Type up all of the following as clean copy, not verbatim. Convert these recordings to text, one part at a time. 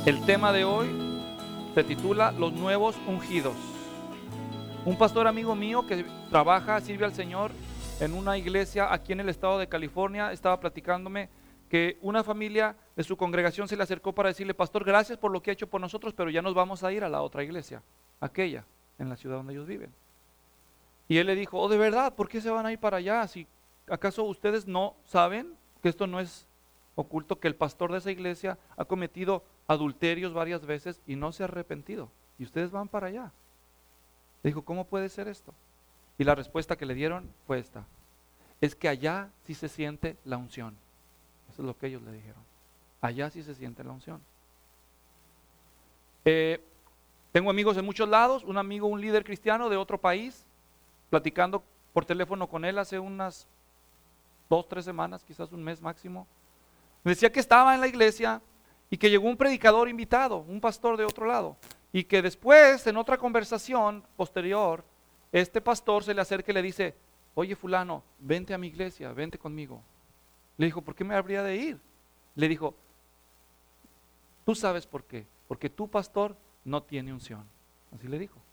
El tema de hoy se titula Los nuevos ungidos. Un pastor amigo mío que sirve al Señor en una iglesia aquí en el estado de California, estaba platicándome que una familia de su congregación se le acercó para decirle: pastor, gracias por lo que ha hecho por nosotros, pero ya nos vamos a ir a la otra iglesia, aquella, en la ciudad donde ellos viven. Y él le dijo: oh, ¿de verdad? ¿Por qué se van a ir para allá? Si ¿acaso ustedes no saben que esto no es oculto, que el pastor de esa iglesia ha cometido adulterios varias veces y no se ha arrepentido? Y ustedes van para allá. Le dijo: ¿cómo puede ser esto? Y la respuesta que le dieron fue esta: es que allá sí se siente la unción. Eso es lo que ellos le dijeron. Allá sí se siente la unción. Tengo amigos en muchos lados. Un amigo, un líder cristiano de otro país, platicando por teléfono con él hace unas 2-3 semanas, quizás un mes máximo, me decía que estaba en la iglesia y que llegó un predicador invitado, un pastor de otro lado, y que después, en otra conversación posterior, este pastor se le acerca y le dice: oye, fulano, vente a mi iglesia, vente conmigo. Le dijo: ¿por qué me habría de ir? Le dijo: tú sabes por qué, porque tu pastor no tiene unción. Así le dijo.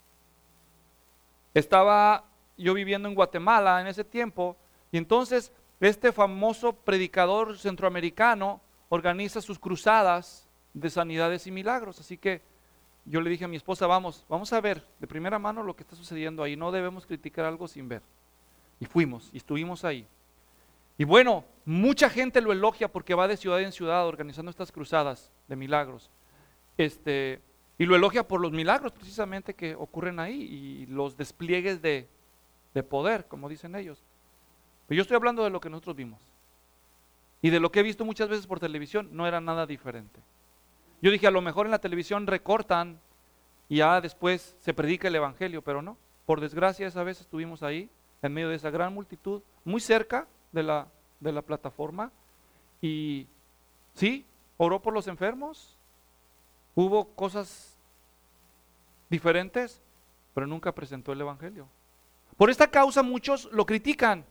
Estaba yo viviendo en Guatemala en ese tiempo, y entonces este famoso predicador centroamericano organiza sus cruzadas de sanidades y milagros. Así que yo le dije a mi esposa: vamos a ver de primera mano lo que está sucediendo ahí, no debemos criticar algo sin ver. Y fuimos, y estuvimos ahí. Y bueno, mucha gente lo elogia porque va de ciudad en ciudad organizando estas cruzadas de milagros. Y lo elogia por los milagros precisamente que ocurren ahí y los despliegues de poder, como dicen ellos. Pero yo estoy hablando de lo que nosotros vimos. Y de lo que he visto muchas veces por televisión, no era nada diferente. Yo dije: a lo mejor en la televisión recortan y ya después se predica el evangelio, pero no. Por desgracia, esa vez estuvimos ahí, en medio de esa gran multitud, muy cerca de la plataforma, y sí, oró por los enfermos, hubo cosas diferentes, pero nunca presentó el evangelio. Por esta causa muchos lo critican,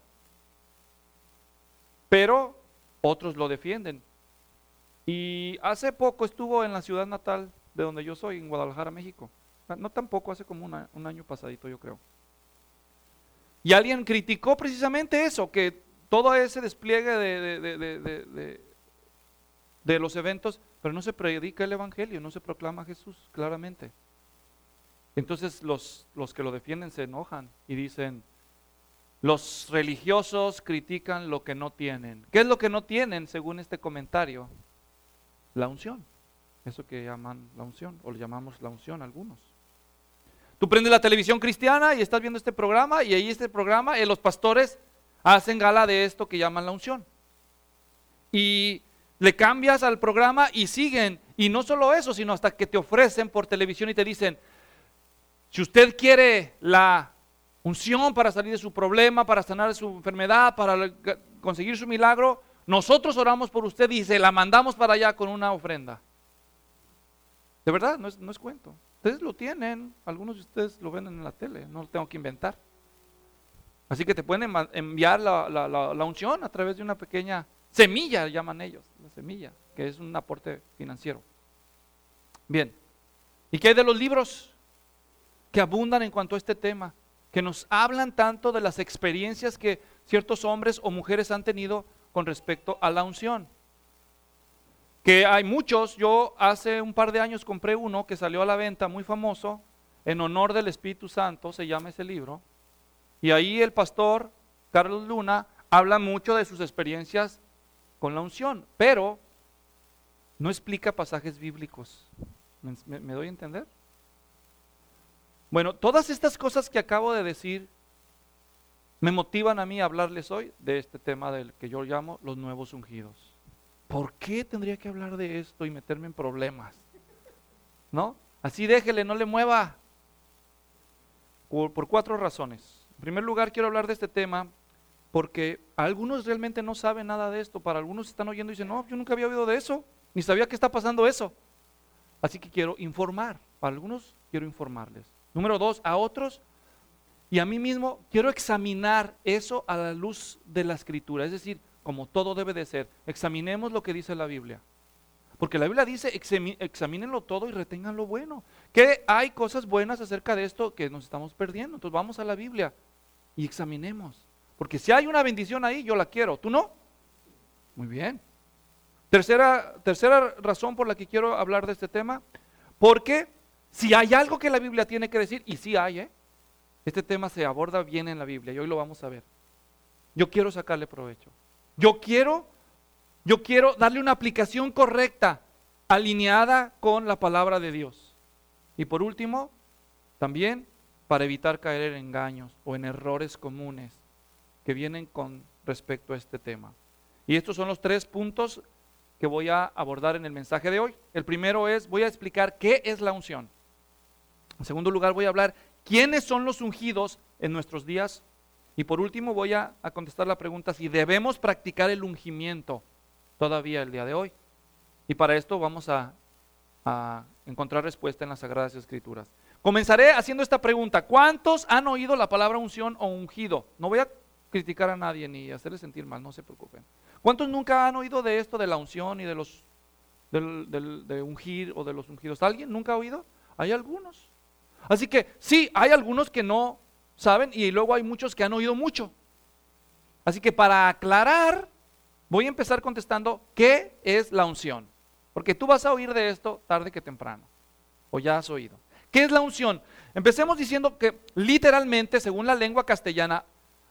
pero otros lo defienden. Y hace poco estuvo en la ciudad natal de donde yo soy, en Guadalajara, México. No tampoco, hace como un año pasadito, yo creo. Y alguien criticó precisamente eso, que todo ese despliegue de los eventos, pero no se predica el evangelio, no se proclama Jesús claramente. Entonces los que lo defienden se enojan y dicen: los religiosos critican lo que no tienen. ¿Qué es lo que no tienen según este comentario? La unción. Eso que llaman la unción, o le llamamos la unción algunos. Tú prendes la televisión cristiana y estás viendo este programa, y ahí los pastores hacen gala de esto que llaman la unción. Y le cambias al programa y siguen. Y no solo eso, sino hasta que te ofrecen por televisión y te dicen: si usted quiere la unción para salir de su problema, para sanar su enfermedad, para conseguir su milagro, nosotros oramos por usted y se la mandamos para allá con una ofrenda. De verdad, no es cuento. Ustedes lo tienen, algunos de ustedes lo ven en la tele, no lo tengo que inventar. Así que te pueden enviar la unción a través de una pequeña semilla, llaman ellos, la semilla, que es un aporte financiero. Bien, ¿y qué hay de los libros que abundan en cuanto a este tema? Que nos hablan tanto de las experiencias que ciertos hombres o mujeres han tenido con respecto a la unción. Que hay muchos. Yo hace un par de años compré uno que salió a la venta, muy famoso, en honor del Espíritu Santo, se llama ese libro. Y ahí el pastor Carlos Luna habla mucho de sus experiencias con la unción, pero no explica pasajes bíblicos. ¿Me doy a entender? Bueno, todas estas cosas que acabo de decir me motivan a mí a hablarles hoy de este tema del que yo llamo los nuevos ungidos. ¿Por qué tendría que hablar de esto y meterme en problemas? ¿No? Así déjele, no le mueva. Por 4 razones. En primer lugar, quiero hablar de este tema porque algunos realmente no saben nada de esto. Para algunos están oyendo y dicen: no, yo nunca había oído de eso, ni sabía que está pasando eso. Así que quiero informar. Para algunos quiero informarles. Número 2, a otros y a mí mismo quiero examinar eso a la luz de la Escritura. Es decir, como todo debe de ser, examinemos lo que dice la Biblia. Porque la Biblia dice, examínenlo todo y retengan lo bueno. Que hay cosas buenas acerca de esto que nos estamos perdiendo. Entonces vamos a la Biblia y examinemos. Porque si hay una bendición ahí, yo la quiero. ¿Tú no? Muy bien. Tercera razón por la que quiero hablar de este tema. Porque si hay algo que la Biblia tiene que decir, y sí hay, este tema se aborda bien en la Biblia y hoy lo vamos a ver. Yo quiero sacarle provecho. Yo quiero darle una aplicación correcta, alineada con la palabra de Dios. Y por último, también para evitar caer en engaños o en errores comunes que vienen con respecto a este tema. Y estos son los 3 puntos que voy a abordar en el mensaje de hoy. El primero voy a explicar qué es la unción. En segundo lugar, voy a hablar quiénes son los ungidos en nuestros días. Y por último, voy a contestar la pregunta si debemos practicar el ungimiento todavía el día de hoy. Y para esto vamos a encontrar respuesta en las Sagradas Escrituras. Comenzaré haciendo esta pregunta: ¿cuántos han oído la palabra unción o ungido? No voy a criticar a nadie ni hacerles sentir mal, no se preocupen. ¿Cuántos nunca han oído de esto, de la unción y de los de ungir o de los ungidos? ¿Alguien nunca ha oído? Hay algunos. Así que sí, hay algunos que no saben y luego hay muchos que han oído mucho. Así que para aclarar, voy a empezar contestando ¿qué es la unción? Porque tú vas a oír de esto tarde que temprano, o ya has oído. ¿Qué es la unción? Empecemos diciendo que literalmente, según la lengua castellana,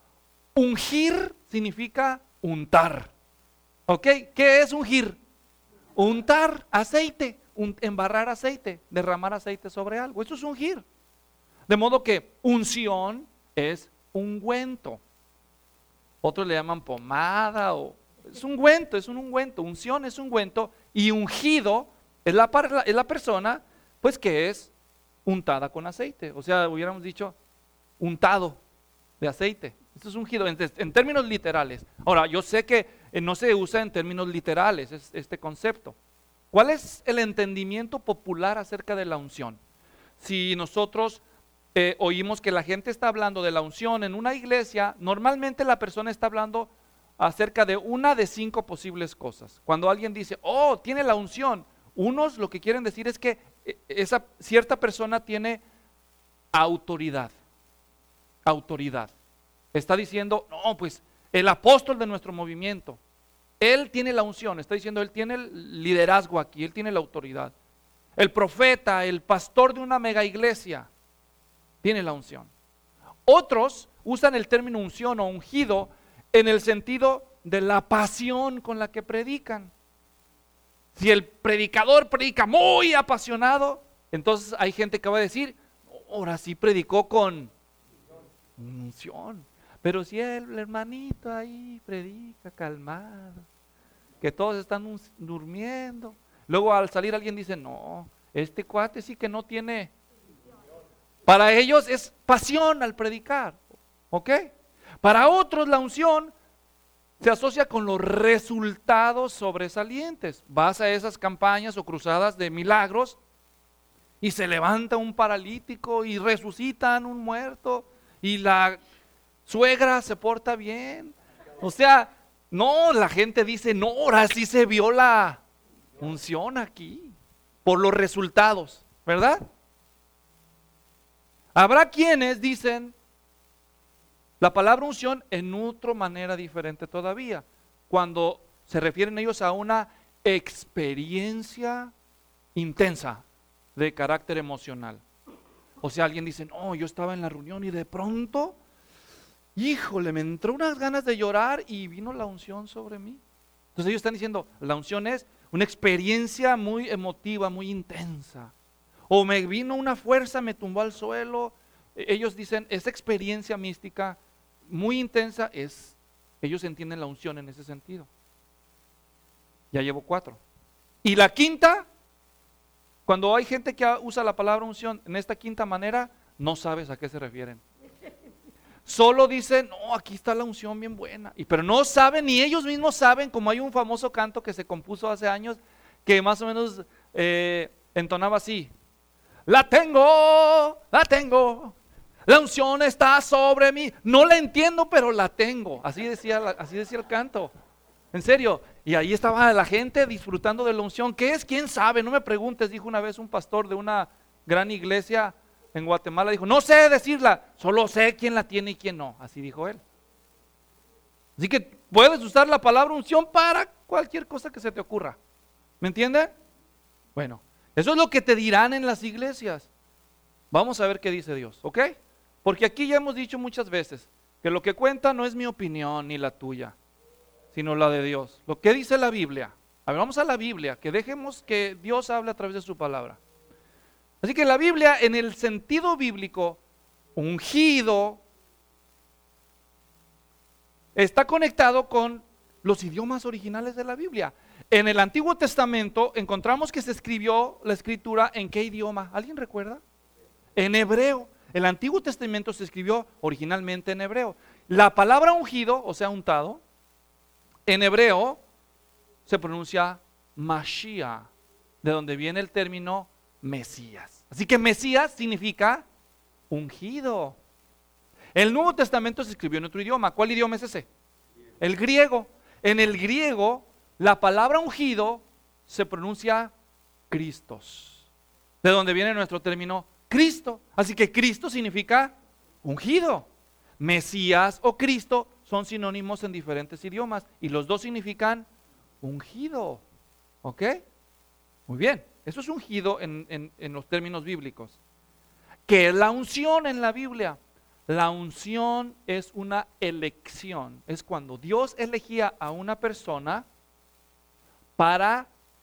ungir significa untar. ¿Ok? ¿Qué es ungir? Untar aceite, embarrar aceite, derramar aceite sobre algo. Eso es ungir. De modo que unción es ungüento. Otros le llaman pomada o es ungüento, es un ungüento. Unción es ungüento y ungido es la persona pues que es untada con aceite. O sea, hubiéramos dicho untado de aceite. Esto es ungido en términos literales. Ahora, yo sé que no se usa en términos literales este concepto. ¿Cuál es el entendimiento popular acerca de la unción? Si nosotros oímos que la gente está hablando de la unción en una iglesia, normalmente la persona está hablando acerca de una de 5 posibles cosas. Cuando alguien dice, oh, tiene la unción, unos lo que quieren decir es que esa cierta persona tiene autoridad. Autoridad. Está diciendo, no, pues el apóstol de nuestro movimiento, él tiene la unción, está diciendo, él tiene el liderazgo aquí, él tiene la autoridad. El profeta, el pastor de una mega iglesia, tiene la unción. Otros usan el término unción o ungido en el sentido de la pasión con la que predican. Si el predicador predica muy apasionado, entonces hay gente que va a decir, ahora sí predicó con unción. Pero si el hermanito ahí predica calmado, que todos están durmiendo, luego al salir alguien dice, no, este cuate sí que no tiene. Para ellos es pasión al predicar, ¿ok? Para otros la unción se asocia con los resultados sobresalientes. Vas a esas campañas o cruzadas de milagros y se levanta un paralítico y resucitan un muerto y la suegra se porta bien. O sea, no, la gente dice, no, ahora sí se vio la unción aquí, por los resultados, ¿verdad? Habrá quienes dicen la palabra unción en otra manera diferente todavía, cuando se refieren ellos a una experiencia intensa de carácter emocional. O sea, alguien dice, no, yo estaba en la reunión y de pronto, híjole, me entró unas ganas de llorar y vino la unción sobre mí. Entonces ellos están diciendo, la unción es una experiencia muy emotiva, muy intensa. O me vino una fuerza, me tumbó al suelo. Ellos dicen, esa experiencia mística muy intensa ellos entienden la unción en ese sentido. Ya llevo 4. Y la quinta, cuando hay gente que usa la palabra unción en esta quinta manera, no sabes a qué se refieren. Solo dicen, no, aquí está la unción bien buena. Pero no saben, ni ellos mismos saben, como hay un famoso canto que se compuso hace años, que más o menos entonaba así. La tengo, la unción está sobre mí. No la entiendo, pero la tengo. Así decía el canto. En serio. Y ahí estaba la gente disfrutando de la unción. ¿Qué es? ¿Quién sabe? No me preguntes, dijo una vez un pastor de una gran iglesia en Guatemala. Dijo, no sé decirla, solo sé quién la tiene y quién no. Así dijo él. Así que puedes usar la palabra unción para cualquier cosa que se te ocurra. ¿Me entienden? Bueno, eso es lo que te dirán en las iglesias. Vamos a ver qué dice Dios, ¿ok? Porque aquí ya hemos dicho muchas veces que lo que cuenta no es mi opinión ni la tuya, sino la de Dios. Lo que dice la Biblia. A ver, vamos a la Biblia, que dejemos que Dios hable a través de su palabra. Así que la Biblia, en el sentido bíblico, ungido, está conectado con los idiomas originales de la Biblia. En el Antiguo Testamento encontramos que se escribió la escritura ¿en qué idioma? ¿Alguien recuerda? En hebreo. El Antiguo Testamento se escribió originalmente en hebreo. La palabra ungido, o sea, untado, en hebreo se pronuncia Mashiach, de donde viene el término Mesías. Así que Mesías significa ungido. El Nuevo Testamento se escribió en otro idioma. ¿Cuál idioma es ese? El griego. En el griego, la palabra ungido se pronuncia Christos, de donde viene nuestro término Cristo. Así que Cristo significa ungido. Mesías o Cristo son sinónimos en diferentes idiomas y los dos significan ungido. ¿Ok? Muy bien, eso es ungido en los términos bíblicos. ¿Qué es la unción en la Biblia? La unción es una elección, es cuando Dios elegía a una persona para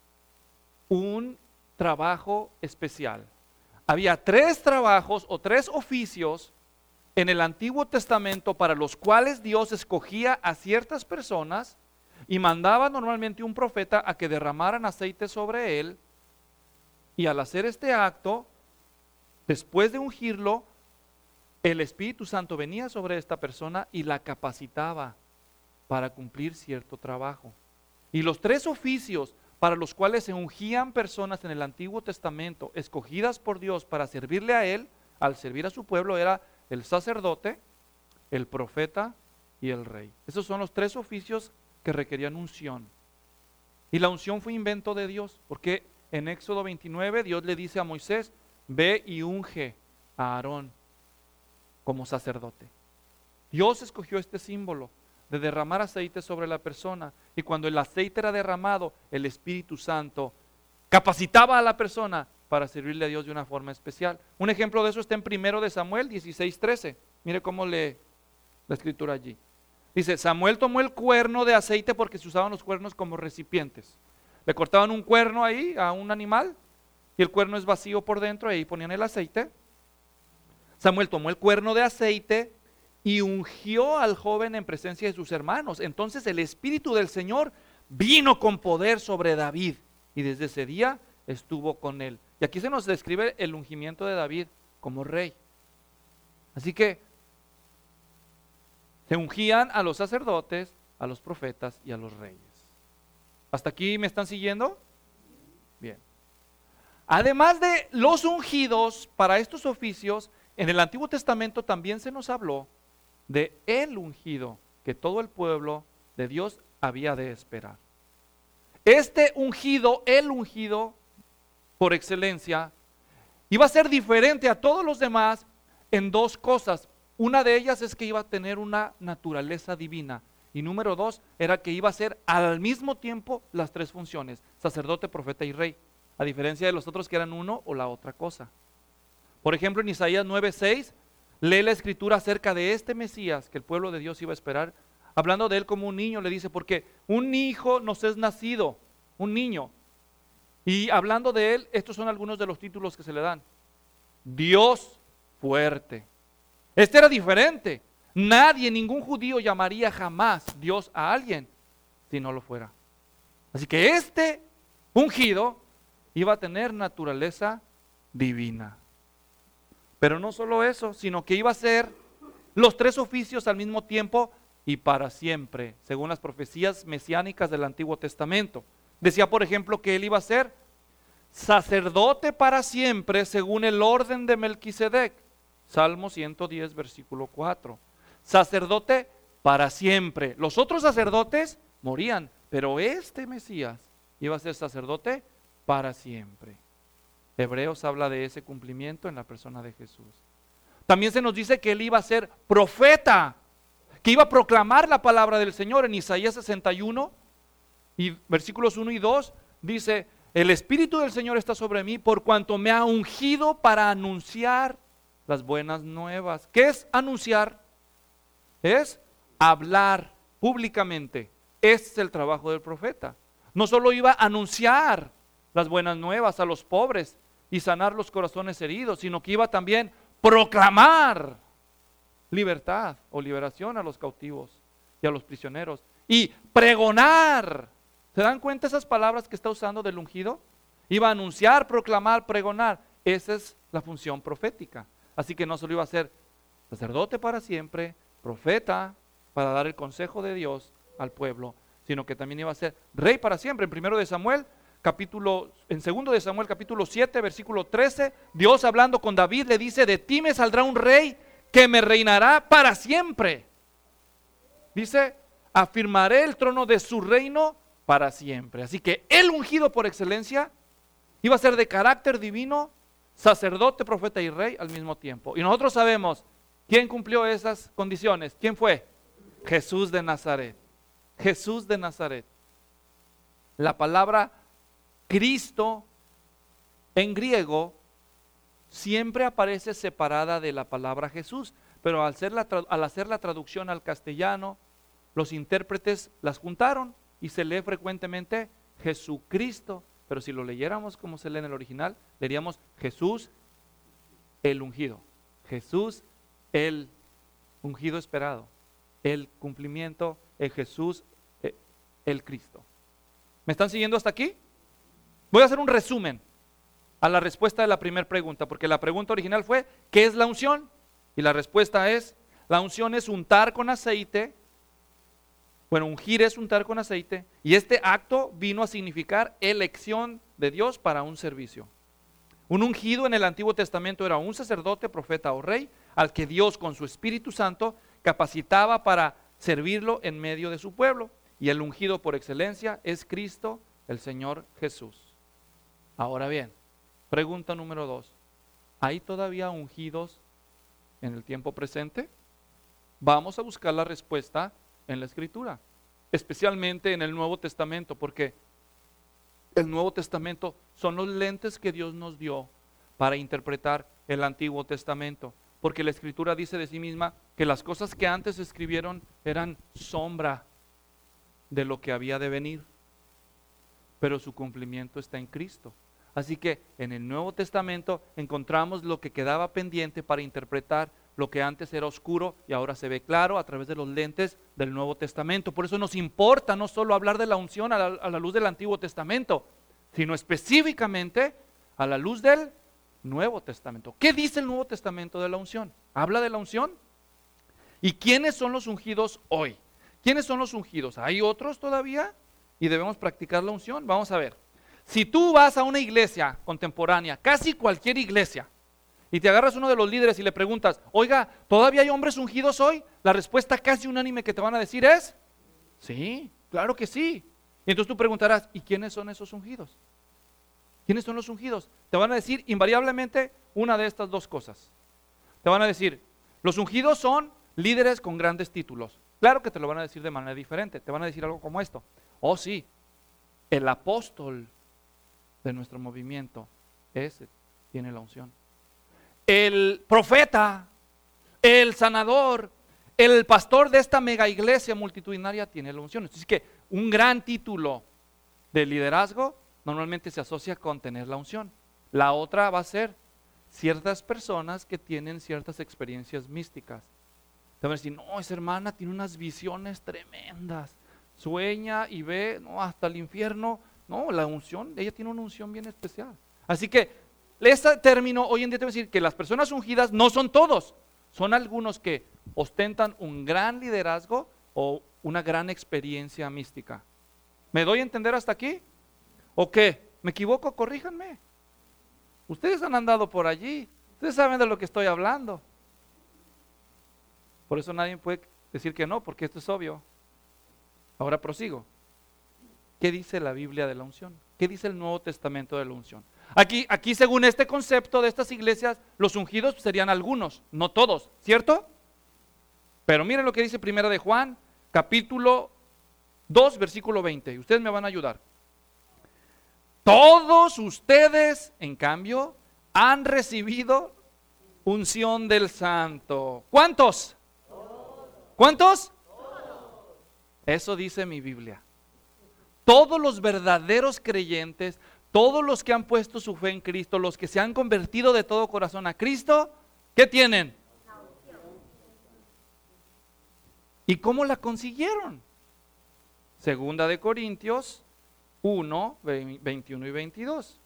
un trabajo especial. Había 3 trabajos o 3 oficios en el Antiguo Testamento para los cuales Dios escogía a ciertas personas y mandaba normalmente un profeta a que derramaran aceite sobre él, y al hacer este acto, después de ungirlo, el Espíritu Santo venía sobre esta persona y la capacitaba para cumplir cierto trabajo. Y los 3 oficios para los cuales se ungían personas en el Antiguo Testamento, escogidas por Dios para servirle a Él, al servir a su pueblo, era el sacerdote, el profeta y el rey. Esos son los 3 oficios que requerían unción. Y la unción fue invento de Dios, porque en Éxodo 29 Dios le dice a Moisés, ve y unge a Aarón como sacerdote. Dios escogió este símbolo de derramar aceite sobre la persona, y cuando el aceite era derramado, el Espíritu Santo capacitaba a la persona para servirle a Dios de una forma especial. Un ejemplo de eso está en 1 de Samuel 16:13. Mire cómo lee la escritura allí. Dice, Samuel tomó el cuerno de aceite, porque se usaban los cuernos como recipientes. Le cortaban un cuerno ahí a un animal y el cuerno es vacío por dentro, y ahí ponían el aceite. Samuel tomó el cuerno de aceite y ungió al joven en presencia de sus hermanos. Entonces el Espíritu del Señor vino con poder sobre David, y desde ese día estuvo con él. Y aquí se nos describe el ungimiento de David como rey. Así que se ungían a los sacerdotes, a los profetas y a los reyes. ¿Hasta aquí me están siguiendo? Bien. Además de los ungidos para estos oficios, en el Antiguo Testamento también se nos habló de el ungido que todo el pueblo de Dios había de esperar. Este ungido, el ungido por excelencia, iba a ser diferente a todos los demás en 2 cosas. Una de ellas es que iba a tener una naturaleza divina, y número 2 era que iba a ser al mismo tiempo las 3 funciones: sacerdote, profeta y rey, a diferencia de los otros que eran uno o la otra cosa. Por ejemplo, en Isaías 9:6 lee la escritura acerca de este Mesías que el pueblo de Dios iba a esperar, hablando de él como un niño. Le dice, porque un hijo nos es nacido, un niño. Y hablando de él, estos son algunos de los títulos que se le dan: Dios fuerte. Este era diferente. Nadie, ningún judío llamaría jamás Dios a alguien si no lo fuera. Así que este ungido iba a tener naturaleza divina. Pero no solo eso, sino que iba a ser los 3 oficios al mismo tiempo y para siempre, según las profecías mesiánicas del Antiguo Testamento. Decía, por ejemplo, que él iba a ser sacerdote para siempre según el orden de Melquisedec. Salmo 110, versículo 4. Sacerdote para siempre. Los otros sacerdotes morían, pero este Mesías iba a ser sacerdote para siempre. Hebreos habla de ese cumplimiento en la persona de Jesús. También se nos dice que él iba a ser profeta, que iba a proclamar la palabra del Señor. En Isaías 61, y versículos 1 y 2, dice: el Espíritu del Señor está sobre mí, por cuanto me ha ungido para anunciar las buenas nuevas. ¿Qué es anunciar? Es hablar públicamente. Ese es el trabajo del profeta. No solo iba a anunciar las buenas nuevas a los pobres y sanar los corazones heridos, sino que iba también a proclamar libertad o liberación a los cautivos y a los prisioneros, y pregonar. ¿Se dan cuenta esas palabras que está usando del ungido? Iba a anunciar, proclamar, pregonar. Esa es la función profética. Así que no solo iba a ser sacerdote para siempre, profeta para dar el consejo de Dios al pueblo, sino que también iba a ser rey para siempre. En 2 de Samuel capítulo 7, versículo 13, Dios hablando con David le dice: de ti me saldrá un rey que me reinará para siempre. Dice: afirmaré el trono de su reino para siempre. Así que el ungido por excelencia iba a ser de carácter divino, sacerdote, profeta y rey al mismo tiempo. Y nosotros sabemos quién cumplió esas condiciones. ¿Quién fue? Jesús de Nazaret. Jesús de Nazaret. La palabra Cristo en griego siempre aparece separada de la palabra Jesús, pero al hacer la traducción al castellano, los intérpretes las juntaron y se lee frecuentemente Jesucristo. Pero si lo leyéramos como se lee en el original, leeríamos Jesús el ungido. Jesús el ungido esperado. El cumplimiento, el Jesús, el Cristo. ¿Me están siguiendo hasta aquí? Voy a hacer un resumen a la respuesta de la primera pregunta, porque la pregunta original fue: ¿qué es la unción? Y la respuesta es: la unción es untar con aceite. Bueno, ungir es untar con aceite, y este acto vino a significar elección de Dios para un servicio. Un ungido en el Antiguo Testamento era un sacerdote, profeta o rey, al que Dios con su Espíritu Santo capacitaba para servirlo en medio de su pueblo. Y el ungido por excelencia es Cristo, el Señor Jesús. Ahora bien, pregunta número 2. ¿Hay todavía ungidos en el tiempo presente? Vamos a buscar la respuesta en la Escritura, especialmente en el Nuevo Testamento, porque el Nuevo Testamento son los lentes que Dios nos dio para interpretar el Antiguo Testamento, porque la Escritura dice de sí misma que las cosas que antes escribieron eran sombra de lo que había de venir, pero su cumplimiento está en Cristo. Así que en el Nuevo Testamento encontramos lo que quedaba pendiente para interpretar lo que antes era oscuro y ahora se ve claro a través de los lentes del Nuevo Testamento. Por eso nos importa no solo hablar de la unción a la luz del Antiguo Testamento, sino específicamente a la luz del Nuevo Testamento. ¿Qué dice el Nuevo Testamento de la unción? ¿Habla de la unción? ¿Y quiénes son los ungidos hoy? ¿Quiénes son los ungidos? ¿Hay otros todavía? Y debemos practicar la unción. Vamos a ver. Si tú vas a una iglesia contemporánea, casi cualquier iglesia, y te agarras uno de los líderes y le preguntas: oiga, ¿todavía hay hombres ungidos hoy? La respuesta casi unánime que te van a decir es: sí, claro que sí. Y entonces tú preguntarás: ¿y quiénes son esos ungidos? ¿Quiénes son los ungidos? Te van a decir invariablemente una de estas dos cosas. Te van a decir: los ungidos son líderes con grandes títulos. Claro que te lo van a decir de manera diferente. Te van a decir algo como esto: oh sí, el apóstol de nuestro movimiento, ese tiene la unción. El profeta, el sanador, el pastor de esta mega iglesia multitudinaria tiene la unción. Así que un gran título de liderazgo normalmente se asocia con tener la unción. La otra va a ser ciertas personas que tienen ciertas experiencias místicas. Te van a decir: no, esa hermana tiene unas visiones tremendas, sueña y ve hasta el infierno. No, la unción, ella tiene una unción bien especial. Así que ese término hoy en día te va a decir que las personas ungidas no son todos, son algunos que ostentan un gran liderazgo o una gran experiencia mística. ¿Me doy a entender hasta aquí? ¿O qué? ¿Me equivoco? Corríjanme. Ustedes han andado por allí, ustedes saben de lo que estoy hablando. Por eso nadie puede decir que no, porque esto es obvio. Ahora prosigo. ¿qué dice la Biblia de la unción? ¿Qué dice el Nuevo Testamento de la unción? Aquí según este concepto de estas iglesias, los ungidos serían algunos, no todos, ¿cierto? Pero miren lo que dice Primera de Juan, capítulo 2, versículo 20. Y ustedes me van a ayudar. Todos ustedes, en cambio, han recibido unción del Santo. ¿Cuántos? ¿Cuántos? Eso dice mi Biblia. Todos los verdaderos creyentes, todos los que han puesto su fe en Cristo, los que se han convertido de todo corazón a Cristo, ¿qué tienen? ¿Y cómo la consiguieron? Segunda de Corintios 1, 21 y 22.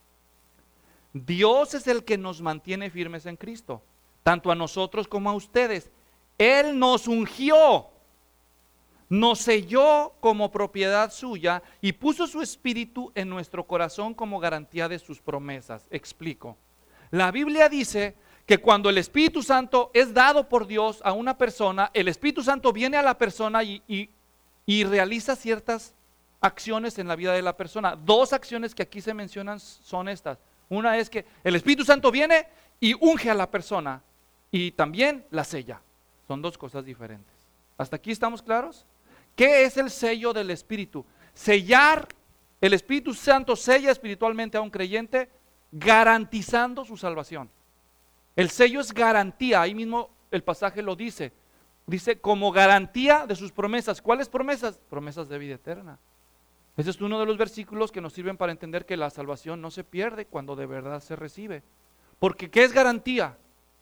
Dios es el que nos mantiene firmes en Cristo, tanto a nosotros como a ustedes. Él nos ungió, nos selló como propiedad suya y puso su espíritu en nuestro corazón como garantía de sus promesas. Explico. La Biblia dice que cuando el Espíritu Santo es dado por Dios a una persona, el Espíritu Santo viene a la persona y realiza ciertas acciones en la vida de la persona. Dos acciones que aquí se mencionan son estas. Una es que el Espíritu Santo viene y unge a la persona y también la sella. Son dos cosas diferentes. ¿Hasta aquí estamos claros? ¿Qué es el sello del Espíritu? Sellar, el Espíritu Santo sella espiritualmente a un creyente garantizando su salvación. El sello es garantía, ahí mismo el pasaje lo dice. Dice como garantía de sus promesas. ¿Cuáles promesas? Promesas de vida eterna. Ese es uno de los versículos que nos sirven para entender que la salvación no se pierde cuando de verdad se recibe. Porque ¿qué es garantía?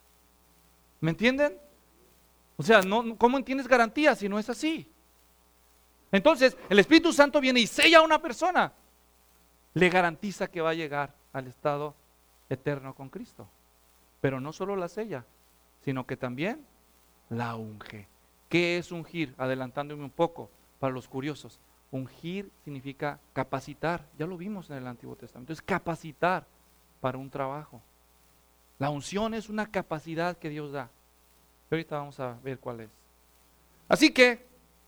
¿Me entienden? O sea, ¿cómo entiendes garantía si no es así? Entonces, el Espíritu Santo viene y sella a una persona. Le garantiza que va a llegar al estado eterno con Cristo. Pero no solo la sella, sino que también la unge. ¿Qué es ungir? Adelantándome un poco para los curiosos. Ungir significa capacitar. Ya lo vimos en el Antiguo Testamento. Es capacitar para un trabajo. La unción es una capacidad que Dios da. Y ahorita vamos a ver cuál es. Así que,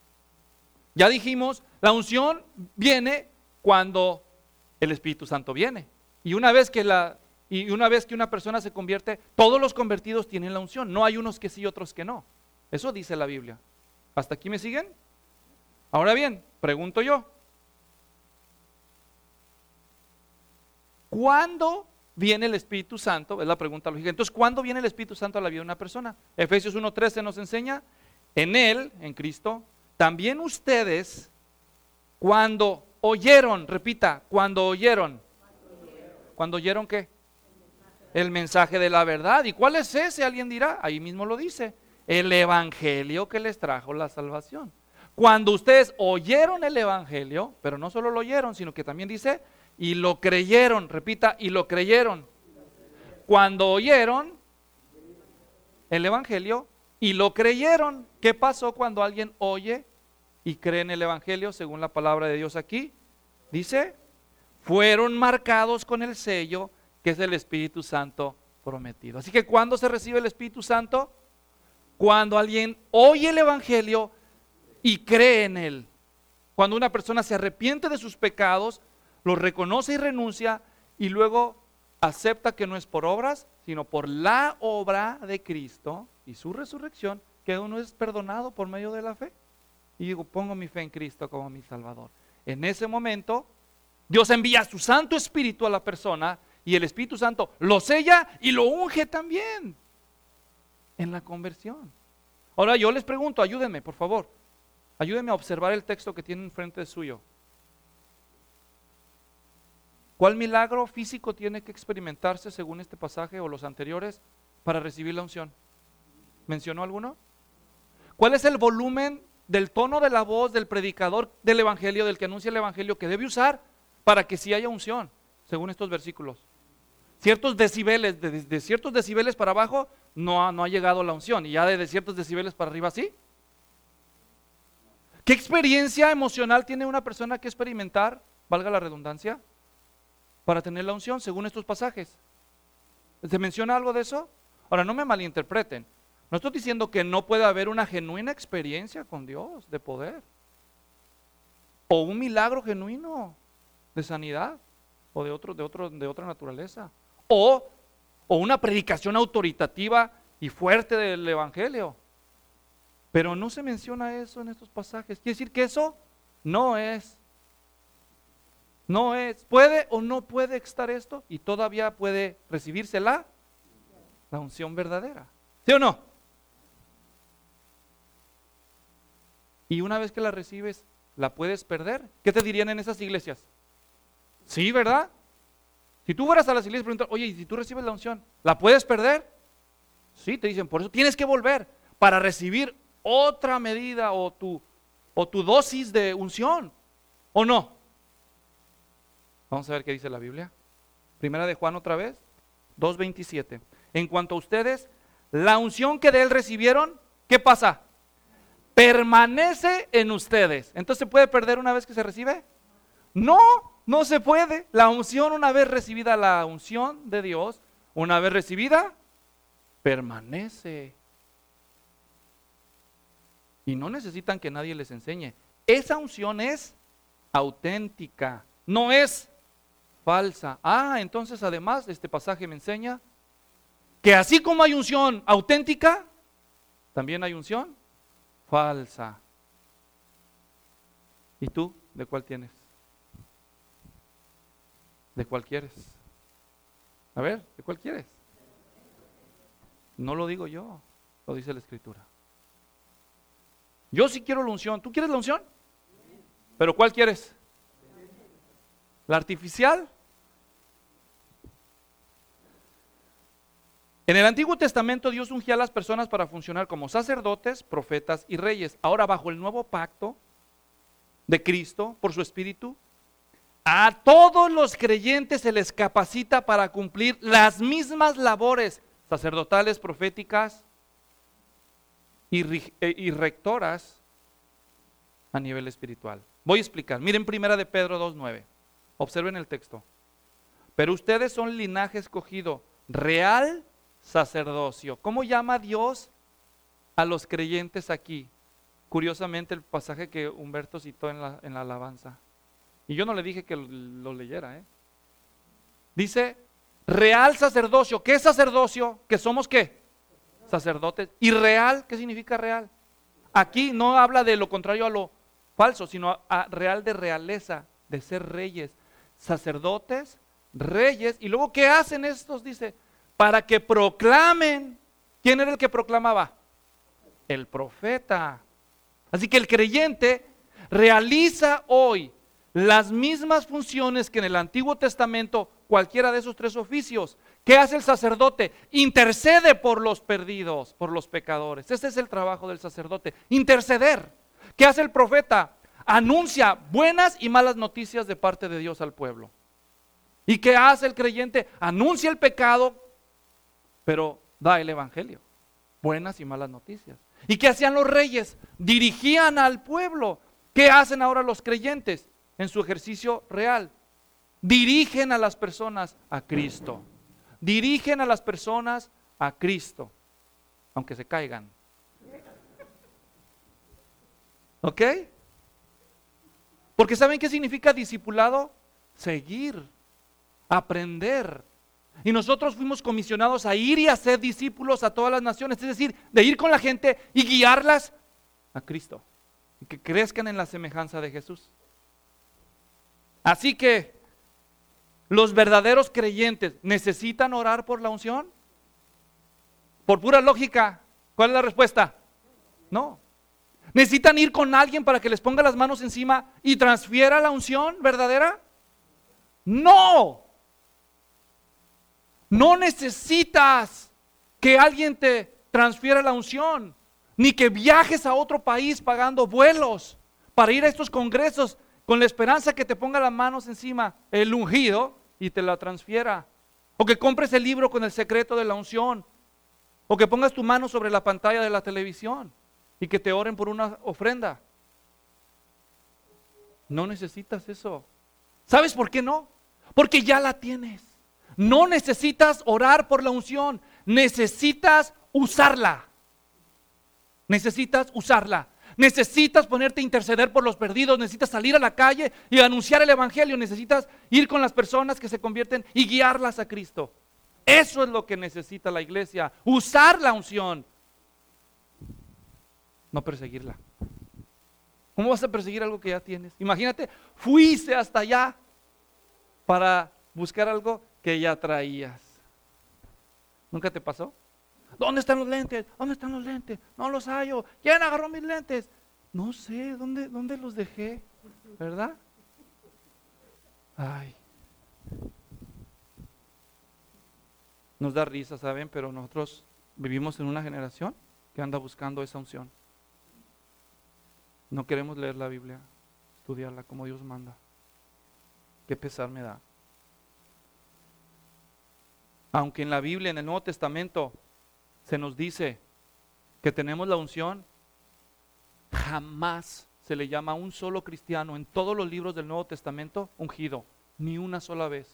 ya dijimos, la unción viene cuando el Espíritu Santo viene. Y una vez que una persona se convierte, todos los convertidos tienen la unción. No hay unos que sí y otros que no. Eso dice la Biblia. ¿Hasta aquí me siguen? Ahora bien, pregunto yo. ¿Cuándo viene el Espíritu Santo? Es la pregunta lógica. Entonces, ¿cuándo viene el Espíritu Santo a la vida de una persona? Efesios 1:13 nos enseña, en Él, en Cristo, también ustedes, cuando oyeron, repita, cuando oyeron. ¿Cuando oyeron qué? El mensaje de la verdad. ¿Y cuál es ese? Alguien dirá, ahí mismo lo dice, el evangelio que les trajo la salvación. Cuando ustedes oyeron el evangelio, pero no solo lo oyeron, sino que también dice, y lo creyeron, repita, y lo creyeron. Cuando oyeron el evangelio y lo creyeron, ¿qué pasó cuando alguien oye y cree en el evangelio según la palabra de Dios aquí? Dice, fueron marcados con el sello que es el Espíritu Santo prometido. Así que ¿cuándo se recibe el Espíritu Santo? Cuando alguien oye el evangelio y cree en él. Cuando una persona se arrepiente de sus pecados, los reconoce y renuncia y luego acepta que no es por obras, sino por la obra de Cristo y su resurrección, que uno es perdonado por medio de la fe. Y digo, pongo mi fe en Cristo como mi Salvador. En ese momento, Dios envía su Santo Espíritu a la persona y el Espíritu Santo lo sella y lo unge también en la conversión. Ahora yo les pregunto, ayúdenme por favor, ayúdenme a observar el texto que tienen enfrente suyo. ¿Cuál milagro físico tiene que experimentarse según este pasaje o los anteriores para recibir la unción? ¿Mencionó alguno? ¿Cuál es el volumen del tono de la voz del predicador del evangelio, del que anuncia el evangelio, que debe usar para que sí haya unción, según estos versículos? Ciertos decibeles, de ciertos decibeles para abajo no ha llegado la unción, y ya de ciertos decibeles para arriba sí. ¿Qué experiencia emocional tiene una persona que experimentar, valga la redundancia, para tener la unción según estos pasajes? ¿Se menciona algo de eso? Ahora no me malinterpreten, no estoy diciendo que no pueda haber una genuina experiencia con Dios de poder. o un milagro genuino de sanidad o de otra naturaleza, o una predicación autoritativa y fuerte del evangelio. Pero no se menciona eso en estos pasajes. Quiere decir que eso no es. ¿Puede o no puede estar esto? Y todavía puede recibirse la unción verdadera. ¿Sí o no? Y una vez que la recibes, ¿la puedes perder? ¿Qué te dirían en esas iglesias? Sí, ¿verdad? Si tú fueras a las iglesias y preguntas, oye, ¿y si tú recibes la unción, la puedes perder? Sí, te dicen, por eso tienes que volver para recibir otra medida o tu dosis de unción, ¿o no? Vamos a ver qué dice la Biblia. Primera de Juan otra vez, 2:27. En cuanto a ustedes, la unción que de él recibieron, ¿qué pasa? Permanece en ustedes. Entonces, ¿se puede perder una vez que se recibe? No, no se puede. La unción, una vez recibida, la unción de Dios, una vez recibida, permanece. Y no necesitan que nadie les enseñe. Esa unción es auténtica, no es falsa. Entonces además este pasaje me enseña que así como hay unción auténtica, también hay unción falsa. ¿Y tú de cuál tienes? ¿De cuál quieres? A ver, ¿de cuál quieres? No lo digo yo, lo dice la Escritura. Yo sí quiero la unción. ¿Tú quieres la unción? ¿Pero cuál quieres? ¿La artificial? En el Antiguo Testamento Dios ungía a las personas para funcionar como sacerdotes, profetas y reyes. Ahora bajo el nuevo pacto de Cristo, por su Espíritu, a todos los creyentes se les capacita para cumplir las mismas labores sacerdotales, proféticas y rectoras a nivel espiritual. Voy a explicar. Miren primera de Pedro 2:9. Observen el texto. Pero ustedes son linaje escogido, real sacerdocio. ¿Cómo llama Dios a los creyentes aquí? Curiosamente el pasaje que Humberto citó en la alabanza. Y yo no le dije que lo leyera. Dice, real sacerdocio. ¿Qué es sacerdocio? ¿Que somos qué? Sacerdotes. ¿Y real? ¿Qué significa real? Aquí no habla de lo contrario a lo falso, sino a real de realeza, de ser reyes, sacerdotes, reyes. Y luego, ¿qué hacen estos? Dice, para que proclamen. ¿Quién era el que proclamaba? El profeta. Así que el creyente realiza hoy las mismas funciones que en el Antiguo Testamento, cualquiera de esos tres oficios. ¿Qué hace el sacerdote? Intercede por los perdidos, por los pecadores. Ese es el trabajo del sacerdote, interceder. ¿Qué hace el profeta? Anuncia buenas y malas noticias de parte de Dios al pueblo. ¿Y qué hace el creyente? Anuncia el pecado, pero da el evangelio, buenas y malas noticias. ¿Y qué hacían los reyes? Dirigían al pueblo. ¿Qué hacen ahora los creyentes en su ejercicio real? Dirigen a las personas a Cristo. Dirigen a las personas a Cristo, aunque se caigan. ¿Ok? Porque ¿saben qué significa discipulado? Seguir, aprender. Y nosotros fuimos comisionados a ir y hacer discípulos a todas las naciones, es decir, de ir con la gente y guiarlas a Cristo, y que crezcan en la semejanza de Jesús. Así que los verdaderos creyentes necesitan orar por la unción. Por pura lógica, ¿cuál es la respuesta? No. ¿Necesitan ir con alguien para que les ponga las manos encima y transfiera la unción verdadera? No. No necesitas que alguien te transfiera la unción, ni que viajes a otro país pagando vuelos para ir a estos congresos con la esperanza que te ponga las manos encima el ungido y te la transfiera. O que compres el libro con el secreto de la unción. O que pongas tu mano sobre la pantalla de la televisión y que te oren por una ofrenda. No necesitas eso. ¿Sabes por qué no? Porque ya la tienes. No necesitas orar por la unción, necesitas usarla. Necesitas usarla. Necesitas ponerte a interceder por los perdidos, necesitas salir a la calle y anunciar el evangelio, necesitas ir con las personas que se convierten y guiarlas a Cristo. Eso es lo que necesita la iglesia, usar la unción, no perseguirla. ¿Cómo vas a perseguir algo que ya tienes? Imagínate, fuiste hasta allá para buscar algo que ya traías. ¿Nunca te pasó? ¿Dónde están los lentes? ¿Dónde están los lentes? No los hallo. ¿Quién agarró mis lentes? No sé, ¿dónde los dejé? ¿Verdad? Ay. Nos da risa, ¿saben? Pero nosotros vivimos en una generación que anda buscando esa unción. No queremos leer la Biblia, estudiarla como Dios manda. Qué pesar me da. Aunque en la Biblia, en el Nuevo Testamento, se nos dice que tenemos la unción, jamás se le llama a un solo cristiano en todos los libros del Nuevo Testamento ungido, ni una sola vez.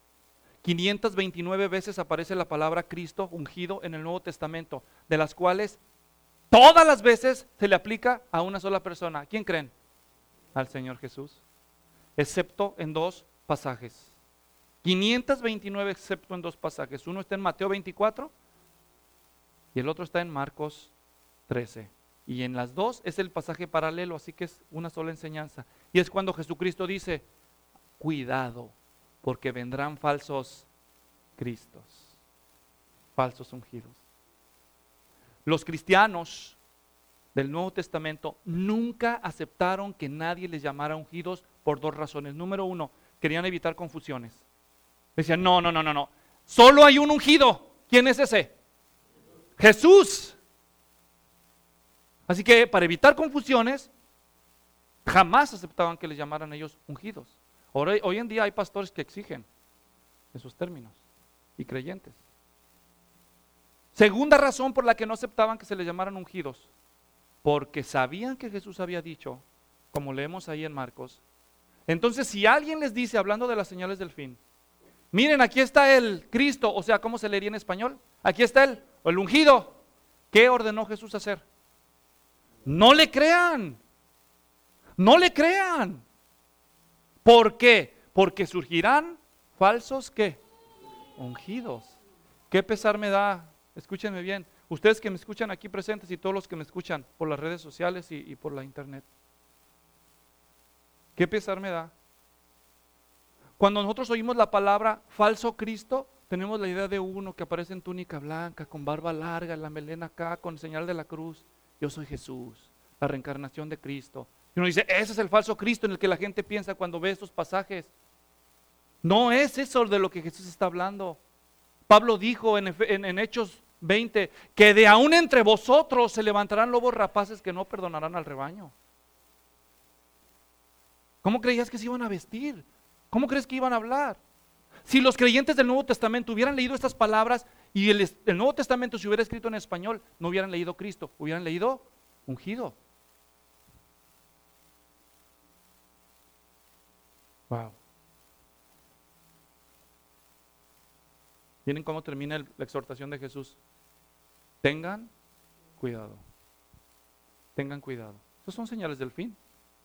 529 veces aparece la palabra Cristo ungido en el Nuevo Testamento, de las cuales todas las veces se le aplica a una sola persona. ¿A quién creen? Al Señor Jesús, excepto en dos pasajes. 529 excepto en dos pasajes. Uno está en Mateo 24 y el otro está en Marcos 13. Y en las dos es el pasaje paralelo, así que es una sola enseñanza. Y es cuando Jesucristo dice, cuidado, porque vendrán falsos cristos, falsos ungidos. Los cristianos del Nuevo Testamento nunca aceptaron que nadie les llamara ungidos por dos razones. Número uno, querían evitar confusiones. Decían, no, solo hay un ungido. ¿Quién es ese? Jesús. Así que para evitar confusiones, jamás aceptaban que les llamaran ellos ungidos. Hoy en día hay pastores que exigen esos términos y creyentes. Segunda razón por la que no aceptaban que se les llamaran ungidos, porque sabían que Jesús había dicho, como leemos ahí en Marcos. Entonces, si alguien les dice, hablando de las señales del fin, miren, aquí está el Cristo, o sea, ¿cómo se leería en español? Aquí está el ungido. ¿Qué ordenó Jesús hacer? No le crean. No le crean. ¿Por qué? Porque surgirán falsos, ¿qué? Ungidos. Qué pesar me da, escúchenme bien, ustedes que me escuchan aquí presentes y todos los que me escuchan por las redes sociales y por la internet. Qué pesar me da. Cuando nosotros oímos la palabra falso Cristo, tenemos la idea de uno que aparece en túnica blanca, con barba larga, la melena acá, con señal de la cruz. Yo soy Jesús, la reencarnación de Cristo. Y uno dice, ese es el falso Cristo en el que la gente piensa cuando ve estos pasajes. No es eso de lo que Jesús está hablando. Pablo dijo en Hechos 20, que de aún entre vosotros se levantarán lobos rapaces que no perdonarán al rebaño. ¿Cómo creías que se iban a vestir? ¿Cómo crees que iban a hablar? Si los creyentes del Nuevo Testamento hubieran leído estas palabras y el Nuevo Testamento se hubiera escrito en español, no hubieran leído Cristo, hubieran leído ungido. Wow. ¿Miren cómo termina la exhortación de Jesús? Tengan cuidado. Tengan cuidado. Esas son señales del fin.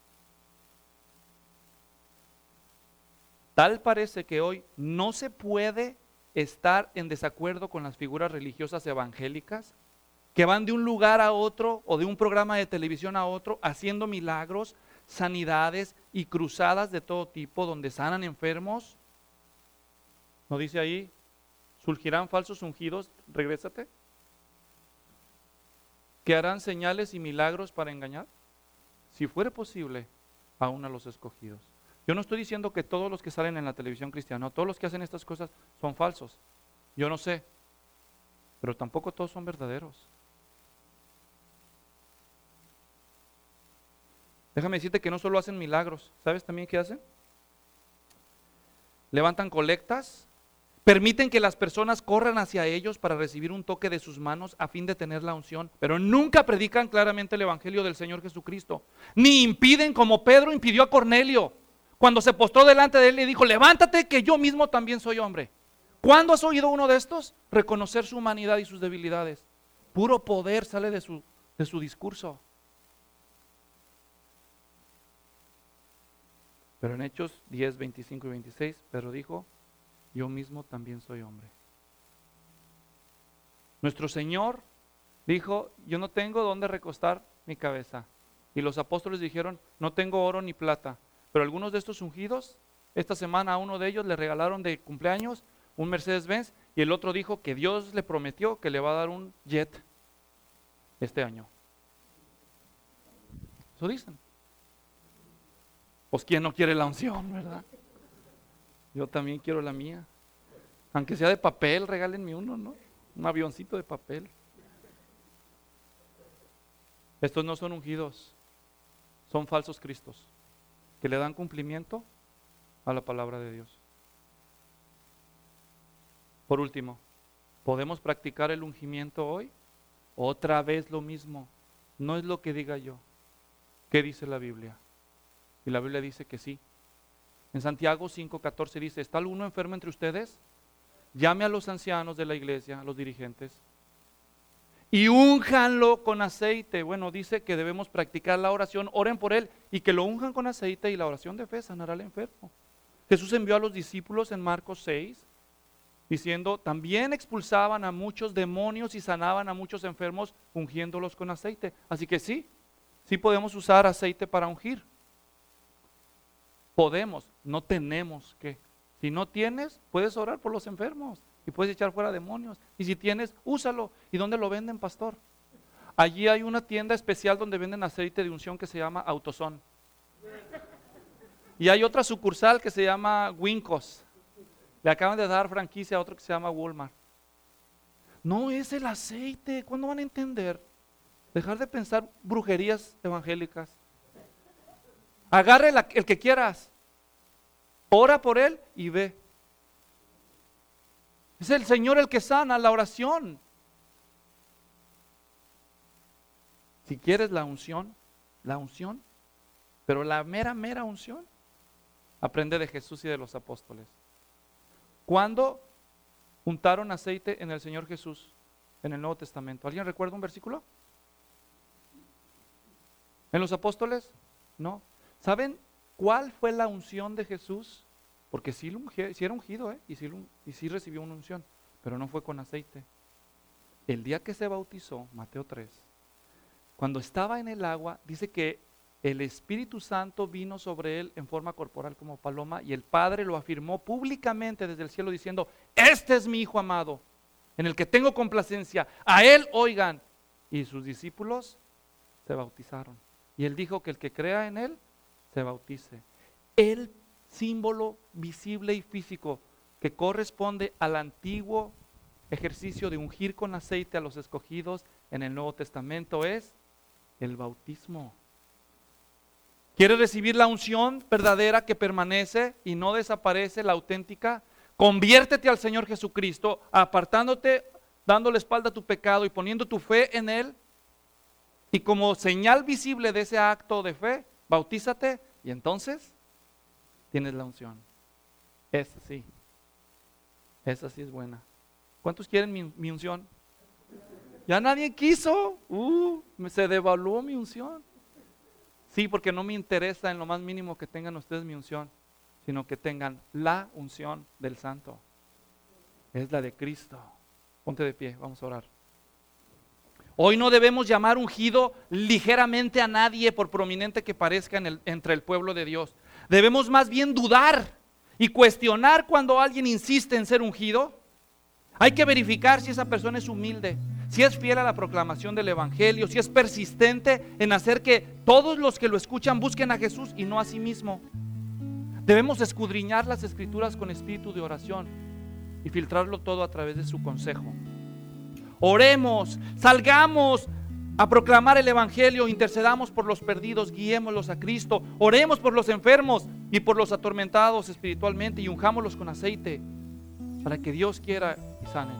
Tal parece que hoy no se puede estar en desacuerdo con las figuras religiosas evangélicas que van de un lugar a otro o de un programa de televisión a otro haciendo milagros, sanidades y cruzadas de todo tipo donde sanan enfermos. ¿No dice ahí? Surgirán falsos ungidos, regrésate, que harán señales y milagros para engañar, si fuera posible, aún a los escogidos. Yo no estoy diciendo que todos los que salen en la televisión cristiana, todos los que hacen estas cosas son falsos. Yo no sé, pero tampoco todos son verdaderos. Déjame decirte que no solo hacen milagros, ¿sabes también qué hacen? Levantan colectas, permiten que las personas corran hacia ellos para recibir un toque de sus manos a fin de tener la unción, pero nunca predican claramente el evangelio del Señor Jesucristo, ni impiden como Pedro impidió a Cornelio, cuando se postró delante de él y dijo, levántate que yo mismo también soy hombre. ¿Cuándo has oído uno de estos? Reconocer su humanidad y sus debilidades. Puro poder sale de su discurso. Pero en Hechos 10, 25 y 26, Pedro dijo, yo mismo también soy hombre. Nuestro Señor dijo, yo no tengo dónde recostar mi cabeza. Y los apóstoles dijeron, no tengo oro ni plata. Pero algunos de estos ungidos, esta semana a uno de ellos le regalaron de cumpleaños un Mercedes-Benz, y el otro dijo que Dios le prometió que le va a dar un jet este año. Eso dicen. Pues quién no quiere la unción, ¿verdad? Yo también quiero la mía. Aunque sea de papel, regálenme uno, ¿no? Un avioncito de papel. Estos no son ungidos, son falsos cristos que le dan cumplimiento a la palabra de Dios. Por último, ¿podemos practicar el ungimiento hoy? Otra vez lo mismo, no es lo que diga yo. ¿Qué dice la Biblia? Y la Biblia dice que sí. En Santiago 5:14 dice, ¿está alguno enfermo entre ustedes? Llame a los ancianos de la iglesia, a los dirigentes, y únjanlo con aceite. Bueno, dice que debemos practicar la oración, oren por él, y que lo unjan con aceite, y la oración de fe sanará al enfermo. Jesús envió a los discípulos en Marcos 6, diciendo, también expulsaban a muchos demonios y sanaban a muchos enfermos, ungiéndolos con aceite. Así que sí podemos usar aceite para ungir. Podemos, no tenemos que. Si no tienes, puedes orar por los enfermos y puedes echar fuera demonios. Y si tienes, úsalo. ¿Y dónde lo venden, pastor? Allí hay una tienda especial donde venden aceite de unción que se llama Autoson. Y hay otra sucursal que se llama Wincos. Le acaban de dar franquicia a otro que se llama Walmart. No es el aceite. ¿Cuándo van a entender? Dejar de pensar brujerías evangélicas. Agarre el que quieras. Ora por él y ve. Es el Señor el que sana, la oración. Si quieres la unción, pero la mera unción, aprende de Jesús y de los apóstoles. ¿Cuándo untaron aceite en el Señor Jesús en el Nuevo Testamento? ¿Alguien recuerda un versículo? ¿En los apóstoles? No. ¿Saben cuál fue la unción de Jesús? Porque sí era ungido, y sí recibió una unción, pero no fue con aceite. El día que se bautizó, Mateo 3, cuando estaba en el agua, dice que el Espíritu Santo vino sobre él en forma corporal como paloma, y el Padre lo afirmó públicamente desde el cielo diciendo, este es mi Hijo amado, en el que tengo complacencia, a él oigan. Y sus discípulos se bautizaron. Y él dijo que el que crea en él, se bautice. El símbolo visible y físico que corresponde al antiguo ejercicio de ungir con aceite a los escogidos en el Nuevo Testamento es el bautismo. ¿Quieres recibir la unción verdadera que permanece y no desaparece, la auténtica? Conviértete al Señor Jesucristo, apartándote, dando la espalda a tu pecado y poniendo tu fe en Él. Y como señal visible de ese acto de fe, bautízate y entonces tienes la unción. Esa sí es buena. ¿Cuántos quieren mi unción? Ya nadie quiso. Se devaluó mi unción. Sí, porque no me interesa en lo más mínimo que tengan ustedes mi unción, sino que tengan la unción del Santo. Es la de Cristo. Ponte de pie, vamos a orar. Hoy no debemos llamar ungido ligeramente a nadie, por prominente que parezca entre el pueblo de Dios. Debemos más bien dudar y cuestionar cuando alguien insiste en ser ungido. Hay que verificar si esa persona es humilde, si es fiel a la proclamación del Evangelio, si es persistente en hacer que todos los que lo escuchan busquen a Jesús y no a sí mismo. Debemos escudriñar las Escrituras con espíritu de oración y filtrarlo todo a través de su consejo. Oremos, salgamos a proclamar el Evangelio, intercedamos por los perdidos, guiémoslos a Cristo, oremos por los enfermos y por los atormentados espiritualmente y unjámoslos con aceite para que Dios quiera y sanen.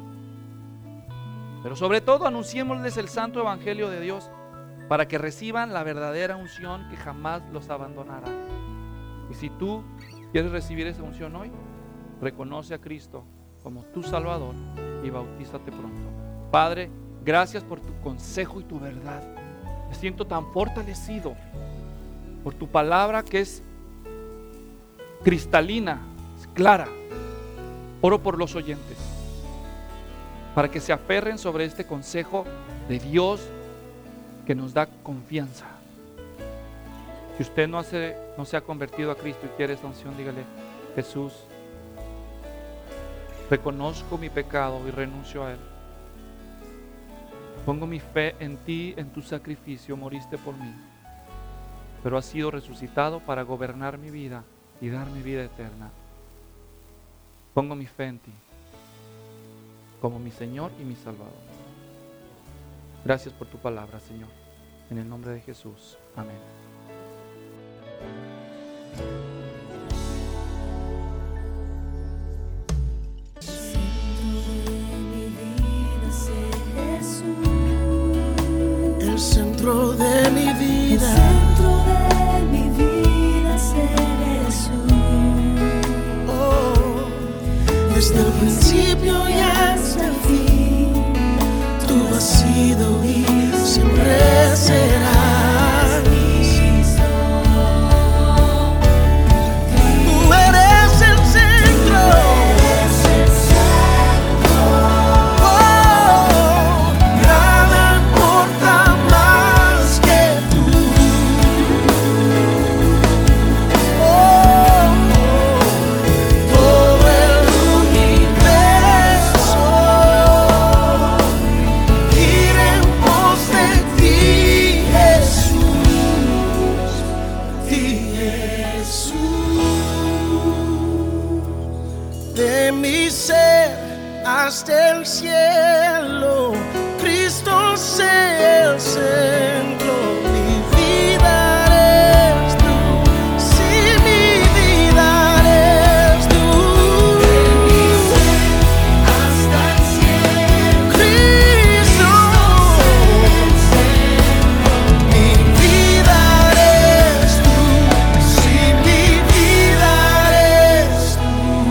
Pero sobre todo anunciémosles el santo Evangelio de Dios para que reciban la verdadera unción que jamás los abandonará. Y si tú quieres recibir esa unción hoy, reconoce a Cristo como tu Salvador y bautízate pronto. Padre, gracias por tu consejo y tu verdad. Me siento tan fortalecido por tu palabra que es cristalina, clara. Oro por los oyentes, para que se aferren sobre este consejo de Dios que nos da confianza. Si usted no se ha convertido a Cristo y quiere esta unción, dígale: Jesús, reconozco mi pecado y renuncio a él. Pongo mi fe en ti, en tu sacrificio, moriste por mí, pero has sido resucitado para gobernar mi vida y darme vida eterna. Pongo mi fe en ti como mi Señor y mi Salvador. Gracias por tu palabra, Señor. En el nombre de Jesús. Amén. El centro de mi vida, el centro de mi vida es Jesús. oh, desde el principio y hasta el fin, tú has sido y siempre serás. Tú eres el centro, oh, nada importa más que tú, oh, todo el universo gira en pos de ti, Jesús, de mi ser hasta el cielo, Cristo sea el centro. Mi vida eres tú, sí, mi vida eres tú. De mi ser hasta el cielo, Cristo mi vida eres tú, sí, mi vida eres tú.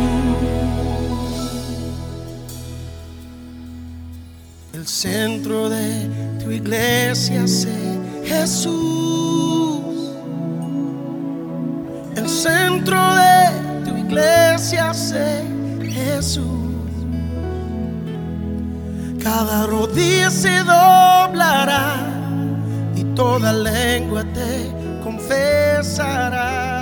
El centro de tu iglesia sé Jesús. El centro de tu iglesia sé Jesús. Cada rodilla se doblará y toda lengua te confesará.